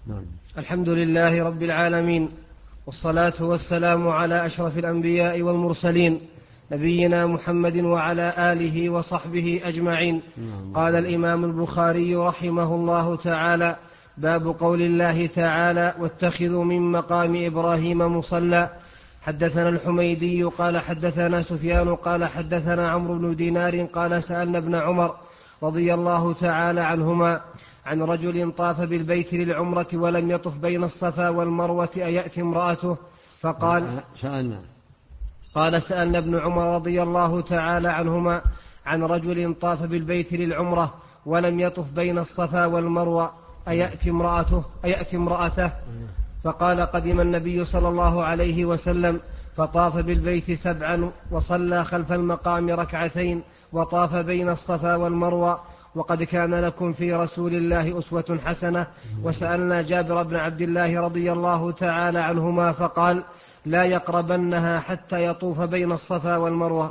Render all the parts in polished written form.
نعم. الحمد لله رب العالمين، والصلاة والسلام على أشرف الأنبياء والمرسلين، نبينا محمد وعلى آله وصحبه أجمعين. قال الإمام البخاري رحمه الله تعالى: باب قول الله تعالى: واتخذوا من مقام إبراهيم مصلى. حدثنا الحميدي قال حدثنا سفيان قال حدثنا عمرو بن دينار قال سألنا ابن عمر رضي الله تعالى عنهما عن رجل طاف بالبيت للعمرة ولم يطف بين الصفا والمروة أيأتي امرأته؟ فقال سألنا ابن عمر رضي الله تعالى عنهما عن رجل طاف بالبيت للعمرة ولم يطف بين الصفا والمروة أيأتي امرأته؟ فقال: قدم النبي صلى الله عليه وسلم فطاف بالبيت 7 وصلى خلف المقام 2 وطاف بين الصفا والمروة، وقد كان لكم في رسول الله أسوة حسنة. وسألنا جابر بن عبد الله رضي الله تعالى عنهما فقال: لا يقربنها حتى يطوف بين الصفا والمروة.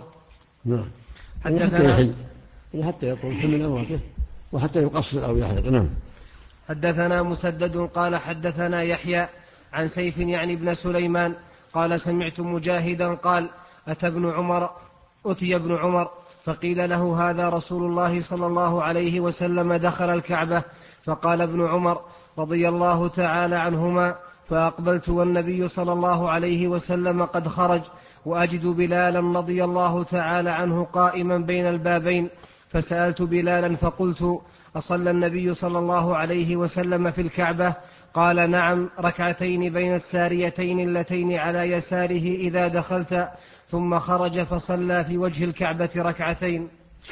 حتى يطوف من أمرته وحتى يقصر أو يحلق. نعم. حدثنا مسدد قال حدثنا يحيى عن سيف يعني ابن سليمان قال سمعت مجاهدا قال: أتي ابن عمر فقيل له: هذا رسول الله صلى الله عليه وسلم دخل الكعبة. فقال ابن عمر رضي الله تعالى عنهما: فأقبلت والنبي صلى الله عليه وسلم قد خرج، وأجد بلالا رضي الله تعالى عنه قائما بين البابين، فسألت بلالا فقلت: أصلى النبي صلى الله عليه وسلم في الكعبة؟ قال: نعم، 2 بين الساريتين اللتين على يساره إذا دخلت، ثم خرج فصلى في وجه الكعبة 2.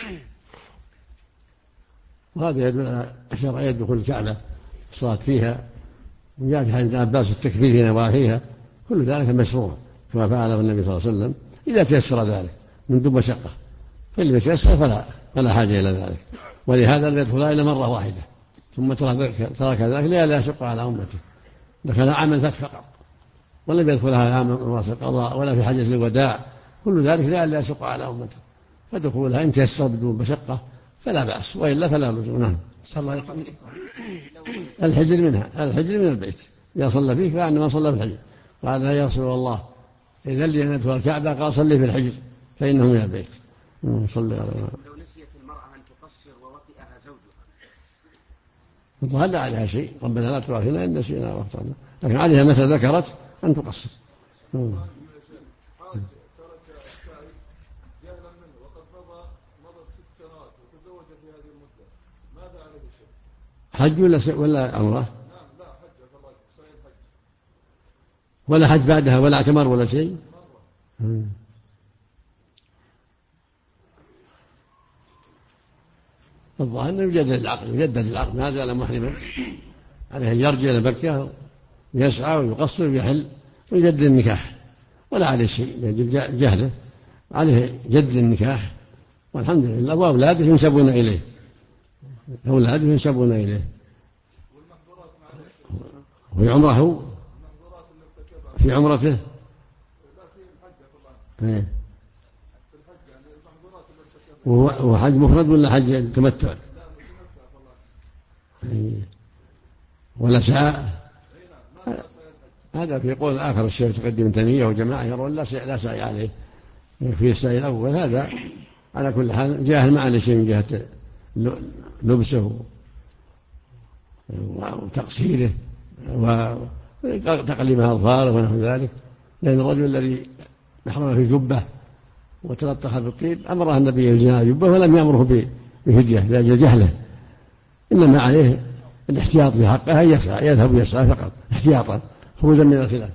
وهذا يدل على شرعية دخول الكعبة الصلاة فيها، وجاء في حديث ابن عباس التكبير في نواحيها، كل ذلك مشروع كما فعله النبي صلى الله عليه وسلم إذا تيسر ذلك من دون مشقة، فاللي يتيسر فلا حاجة إلى ذلك. ولهذا لم يدخلها إلا مرة واحدة ثم ترك ذلك لا يشق على أمته، دخل عام الفتح فقط ولم يدخلها عام مرات القضاء ولا في حجة الوداع، كل ذلك لا يشق على أمته، فدخولها إن تيسر بدون مشقة فلا بأس، وإلا فلا لزوم. نعم. الحجر من البيت إذا صلى فيه فأنما صلى في الحجر. قال: يا رسول الله إذا لي أن أدخل الكعبة؟ قال: صلي في الحجر فإنه من البيت. صلى على لو نسيت المرأة أن تقصر ووطئها زوجها، الظاهر لا عليها شيء، ربنا لا تؤاخذنا إن نسينا واخطأنا، لكن عليها متى ذكرت أن تقصر. حج ولا عمرة؟ ولا حج بعدها ولا اعتمر ولا شيء. الظاهر أنه يجدد العقد ما زال محرما، عليه أن يرجع إلى مكة ويسعى ويقصر ويحل ويجدد النكاح، ولا عليه شيء جهله، عليه جدد النكاح والحمد لله، وأولاده ينسبون إليه، وفي عمره في عمرته وهو حج مفرد ولا حج تمتع ولا سعى؟ هذا في قول آخر الشيخ تقدم تيمية وجماعة يرون لا سعي عليه، في السعي الأول. هذا على كل حال جاهل ما عليه شيء من جهة لبسه وتقصيره وتقليم أظفاره ونحو ذلك، لأن الرجل الذي محرم في جبة وتلطخ بالطيب أمره النبي يلزمها جبة ولم يأمره بفدية لأجل جهله، إنما عليه الاحتياط في حقها، يذهب يسعى فقط احتياطا خروجا من الخلاف.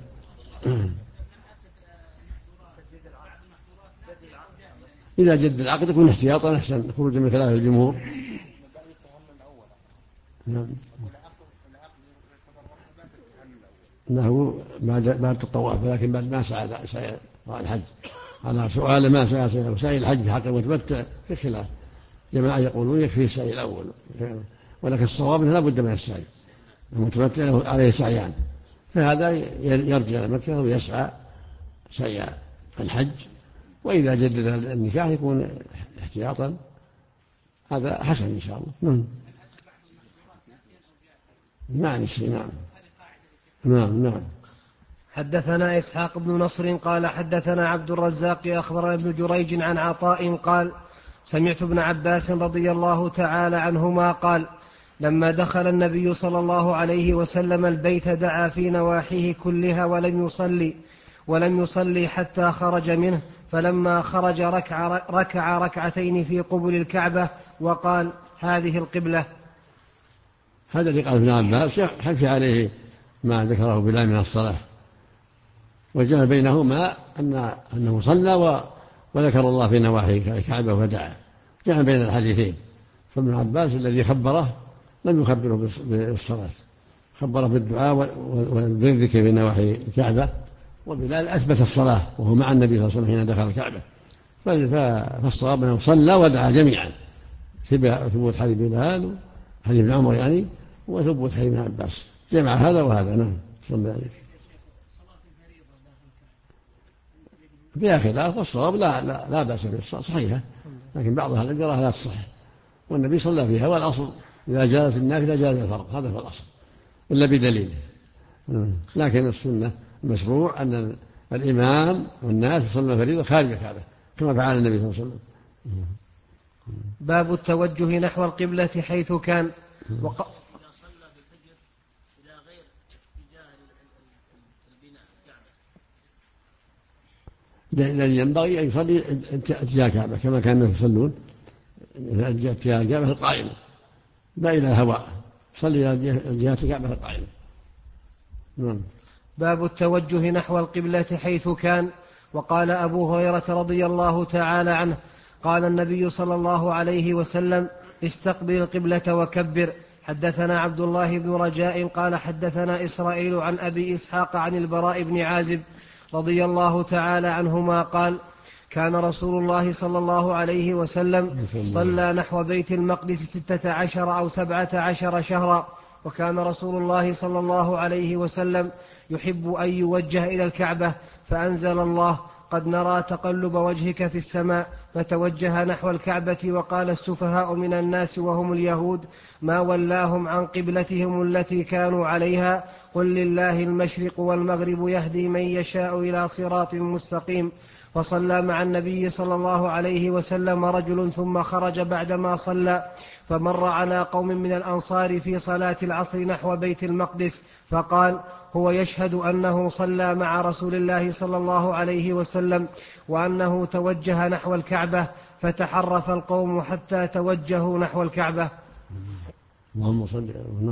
إذا جد العقد يكون احتياطا أحسن خروجا من خلاف الجمهور. أنه بعد الطواف، لكن بعد ما سعى الحج. على سؤال ما سعي الحج في حق المتمتع في خلاف، جماعة يقولون يكفي السعي الأول، ولكن الصواب لا بد من السعي، المتمتع عليه سعيان، فهذا يرجع إلى مكة ويسعى سعي الحج، وإذا جدد النكاح يكون احتياطا، هذا حسن إن شاء الله. ما نسي. نعم. نعم. حدثنا إسحاق بن نصر قال حدثنا عبد الرزاق أخبرنا ابن جريج عن عطاء قال سمعت ابن عباس رضي الله تعالى عنهما قال لما دخل النبي صلى الله عليه وسلم البيت دعا في نواحيه كلها ولم يصلي حتى خرج منه، فلما خرج ركع ركعتين في قبل الكعبة وقال هذه القبلة. هذا اللي قال ابن عباس يخفي عليه ما ذكره بلال من الصلاة، وجمع بينهما أنه صلى وذكر الله في نواحي الكعبة ودعا، جمع بين الحديثين. فابن عباس الذي خبره لم يخبره بالصلاة، خبره بالدعاء والذكر في نواحي الكعبة، وبلال أثبت الصلاة وهو مع النبي صلى الله عليه وسلم حين دخل الكعبة، فالصواب أنه صلى ودعا جميعا، ثبوت حديث بلال حديث ابن عمر يعني، وثبوت حديث ابن عباس، جمع هذا وهذا. نعم صلى عليك. فيها خلاف، والصواب لا بأس بالصلاة صحيحة، لكن بعضها الأجرة لا تصح، والنبي صلى فيها، والأصل إذا جازت النافلة جاز الفرض، هذا هو الأصل إلا بدليل. لكن السنة المشروع أن الإمام والناس يصلون فريضة خارج الكعبة كما فعل النبي صلى الله عليه وسلم. باب التوجه نحو القبلة حيث كان. لأن ينبغي أن يصلي اتجاه الكعبة كما كانوا يصلون اتجاه الكعبة القائمة، لا إلى الهواء، صلي إلى جهة الكعبة القائمة. باب التوجه نحو القبلة حيث كان. وقال أبو هريرة رضي الله تعالى عنه قال النبي صلى الله عليه وسلم استقبل القبلة وكبر. حدثنا عبد الله بن رجاء قال حدثنا إسرائيل عن أبي إسحاق عن البراء بن عازب رضي الله تعالى عنهما قال كان رسول الله صلى الله عليه وسلم صلى نحو بيت المقدس 16 أو 17 شهرا، وكان رسول الله صلى الله عليه وسلم يحب أن يوجه إلى الكعبة، فأنزل الله قد نرى تقلب وجهك في السماء، فتوجه نحو الكعبة. وقال السفهاء من الناس وهم اليهود ما ولاهم عن قبلتهم التي كانوا عليها، قل لله المشرق والمغرب يهدي من يشاء إلى صراط مستقيم. فصلى مع النبي صلى الله عليه وسلم رجل ثم خرج بعدما صلى، فمر على قوم من الأنصار في صلاة العصر نحو بيت المقدس، فقال هو يشهد أنه صلى مع رسول الله صلى الله عليه وسلم وأنه توجه نحو الكعبة، فتحرف القوم حتى توجهوا نحو الكعبة. اللهم صل.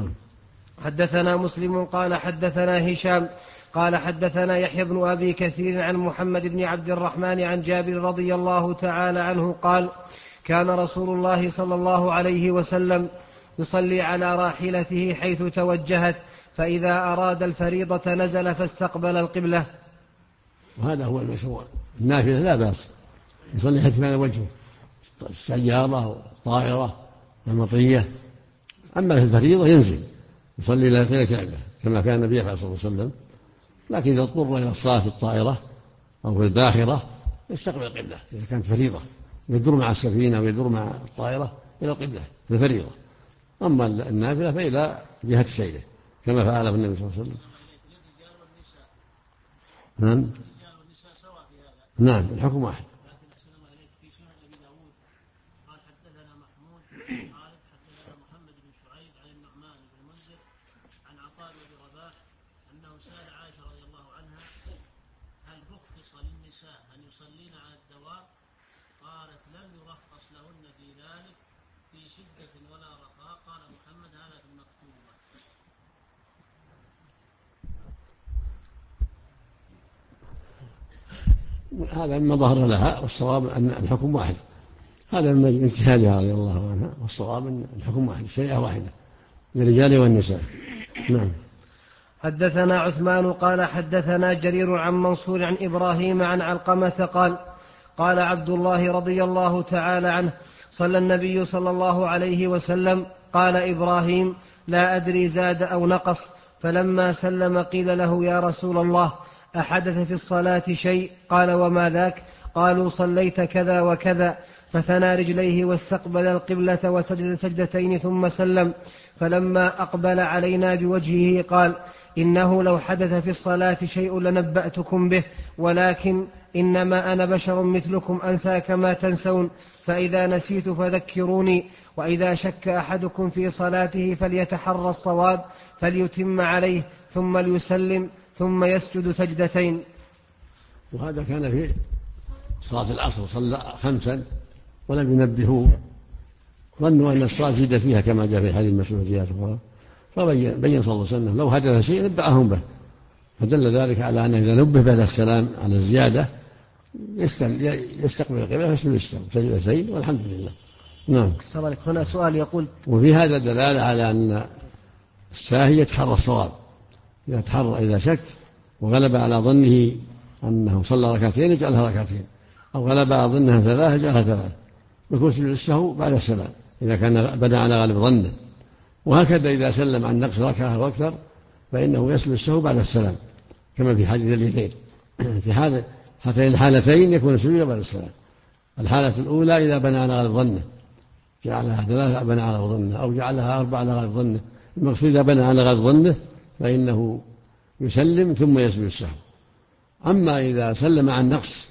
حدثنا مسلم قال حدثنا هشام قال حدثنا يحيى بن أبي كثير عن محمد بن عبد الرحمن عن جابر رضي الله تعالى عنه قال كان رسول الله صلى الله عليه وسلم يصلي على راحلته حيث توجهت، فإذا أراد الفريضة نزل فاستقبل القبلة. وهذا هو المشروع. النافلة لا بأس يصلي حيث كان وجهه، السيارة والطائرة والمطية. أما في الفريضة ينزل يصلي إلى الكعبة كما كان النبي صلى الله عليه وسلم، لكن إذا اضطر إلى الصلاة في الطائرة أو في الباخرة يستقبل القبلة إذا كانت فريضة، يدور مع السفينة ويدور مع الطائرة إلى القبلة في الفريضة. أما النافلة فإلى جهة سيره كما فعل النبي صلى الله عليه وسلم. نعم الحكم واحد. هذا مما ظهر لها، والصواب أن الحكم واحد. هذا من اجتهادها رضي الله عنها، والصواب أن الحكم واحد، الشريعة واحدة للرجال والنساء. نعم. حدثنا عثمان قال حدثنا جرير عن منصور عن إبراهيم عن علقمة قال قال عبد الله رضي الله تعالى عنه صلى النبي صلى الله عليه وسلم. قال إبراهيم لا أدري زاد أو نقص، فلما سلم قيل له يا رسول الله أحدث في الصلاة شيء؟ قال وما ذاك؟ قالوا صليت كذا وكذا، فثنى رجليه واستقبل القبلة وسجد سجدتين ثم سلم. فلما أقبل علينا بوجهه قال: إنه لو حدث في الصلاة شيء لنبأتكم به، ولكن إنما أنا بشر مثلكم أنسى كما تنسون، فإذا نسيت فذكروني، وإذا شك أحدكم في صلاته فليتحرى الصواب فليتم عليه ثم ليسلم ثم يسجد سجدتين. وهذا كان في صلاة العصر، صلى 5 ولم ينبهوه، ظنوا أن الصلاة زيد فيها كما جاء في حديث مسعود زيادة أخرى، فبين صلى الله عليه وسلم لو حدث شيء نبأهم به، فدل ذلك على أنه إذا نبه بعد السلام على الزيادة يستقبل القبلة ويسجد سجدتين والحمد لله. نعم. هنا سؤال يقول: وفي هذا دلالة على أن الساهي يتحرى الصواب، إذا شك وغلب على ظنه أنه صلى ركعتين يجعلها ركعتين، أو غلب على ظنها 3 يجعلها 3، يكون سجود السهو بعد السلام إذا كان بنى على غالب ظنه. وهكذا إذا سلم عن نقص ركعة وأكثر فإنه يسجد السهو بعد السلام كما في حديث اليدين. في هاتين الحالتين يكون السجود بعد السلام. الحالة الأولى إذا بنى على غالب ظنه جعلها 3 بنى على غالب ظنه، أو جعلها 4 على غالب ظنه. المقصود إذا بنى على غالب ظنه فإنه يسلم ثم يسجد السهو. أما إذا سلم عن نقص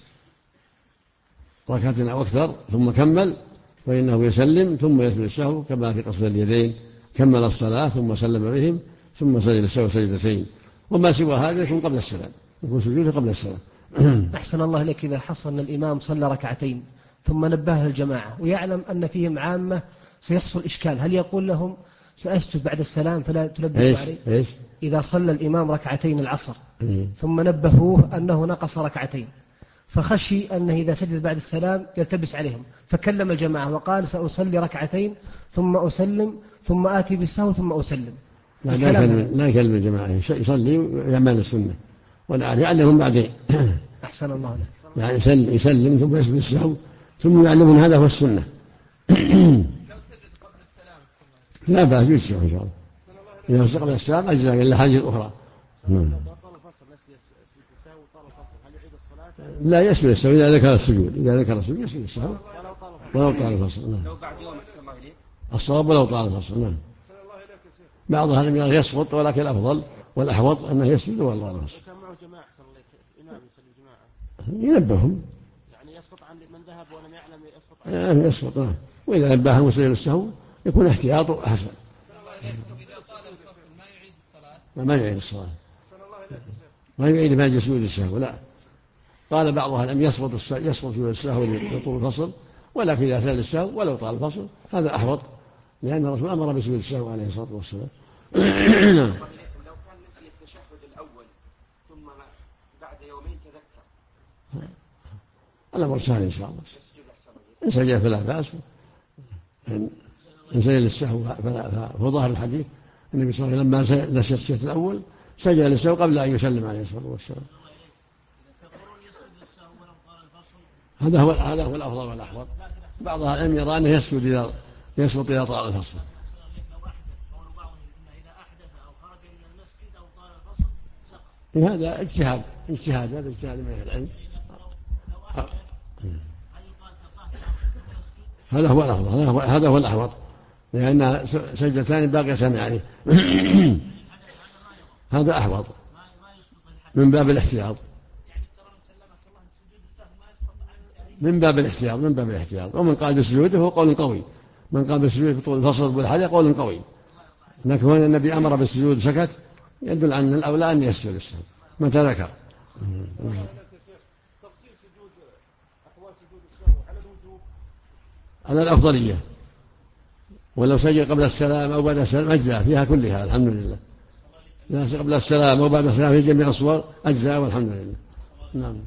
ركعة أو أكثر ثم كمل فإنه يسلم ثم يسجد السهو كما في قصد اليدين، كمل الصلاة ثم سلم بهم ثم سجد السهو سجدتين. وما سوى هذا يكون قبل السلام، يكون سجوده قبل السلام. أحسن الله لك. إذا حصل أن الإمام صلى ركعتين ثم نبهه الجماعة ويعلم أن فيهم عامة سيحصل إشكال، هل يقول لهم سأسجد بعد السلام فلا تلبسوا عليه؟ إذا صلى الإمام ركعتين العصر ثم نبهوه أنه نقص ركعتين، فخشي أنه إذا سجد بعد السلام يلتبس عليهم، فكلم الجماعة وقال: سأصلي ركعتين ثم أسلم ثم آتي بالسهو ثم أسلم. لا يكلم الجماعة، يصلي ويعمل السنة ويعلمهم بعدين. أحسن الله لك. يعني يسلم ثم يسجد السهو ثم يعلمون هذا هو السنة. لا بأس بالسهو إن شاء الله. إذا استقبل السلام أجزاء إلا حاجة أخرى. لا يسجد السهو إذا ذكر السجود، يسجد السهو ولو طال الفصل. نعم. الصواب ولو طال الفصل. نعم. بعضها لم يسقط، ولكن الأفضل والأحوط أنه يسجد والله الفصل. ينبههم، يعني يسقط عن من ذهب ولم يعلم يسقط. نعم. وإذا نبههم وسجد السهو يكون احتياطه أحسن. ما يعيد الصلاة، ما يعيد ما يسجد السهو. لا، قال بعضها لم يسقط سجود السهو لطول الفصل، ولكن إذا سجد السهو ولو طال الفصل هذا أحوط، لأن الرسول أمر بسجود السهو عليه الصلاة والسلام. لو كان نسي التشهد الأول ثم بعد يومين تذكر الأمر سهل إن شاء الله. إن سجد فلا بأس، إن سجد السهو فهو ظاهر الحديث النبي صلى الله عليه وسلم لما نسي التشهد الأول سجد السهو قبل أن يسلم عليه الصلاة والسلام. هذا هو الأفضل والأحوط. بعض العلم يرى أنه يسقط إذا طال الفصل. هذا اجتهاد من أهل العلم. هذا هو الأفضل، هذا هو الأحوط، لأن سجدتان باقيتان عليه. هذا أحوط من باب الاحتياط، من باب الاحتياط. ومن قال بسجوده هو قول قوي، من قال بسجوده في طول الفصل والحاجة قول قوي، لكن هنا النبي أمر بالسجود سكت يدل عن الأولى أن يسجد السهو متى ذكر. تفصيل سجود أحوال سجود السهو على الوجوب على الأفضلية، ولو سجد قبل السلام أو بعد السلام أجزاء فيها كلها الحمد لله. لا قبل السلام أو بعد السلام في جميع الصور أجزاء والحمد لله. نعم.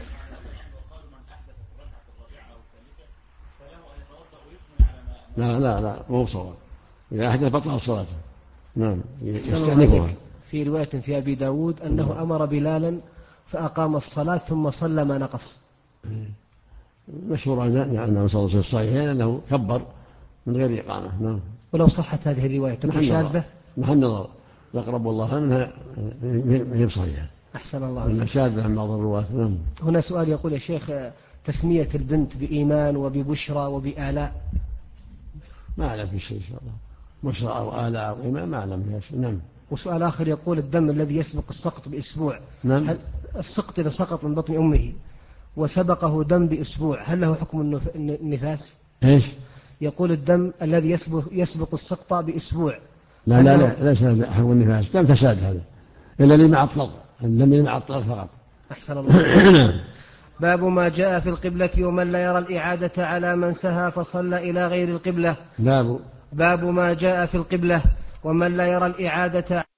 لا مو صواب، إذا أحدث بطل صلاته. نعم، يستأنفها. في رواية في أبي داود أنه أمر بلالا فأقام الصلاة ثم صلى ما نقص. مشهور أنه صلى في الصحيحين أنه كبر من غير إقامة. نعم. ولو صحت هذه الرواية تكون شاذة. محل نظر، يقرب الله منها هي بصحيحة. أحسن الله. المشابه عن بعض الرواة. نعم. هنا سؤال يقول يا شيخ: تسمية البنت بإيمان وببشرى وبآلاء. ما أعلم في شيء إن شاء الله، بشرى أو آلاء أو إيمان ما أعلم فيها شيء. نعم. وسؤال آخر يقول: الدم الذي يسبق السقط بأسبوع، نعم. هل السقط إذا سقط من بطن أمه وسبقه دم بأسبوع هل له حكم النفاس؟ إيش؟ يقول: الدم الذي يسبق السقط بأسبوع. لا ليس هذا حكم النفاس، دم فساد هذا، إلا اللي مع الطلق، الدم اللي مع الطلق فقط. أحسن الله. باب ما جاء في القبلة ومن لا يرى الإعادة على من سهى فصلى إلى غير القبلة. باب ما جاء في القبلة ومن لا يرى الإعادة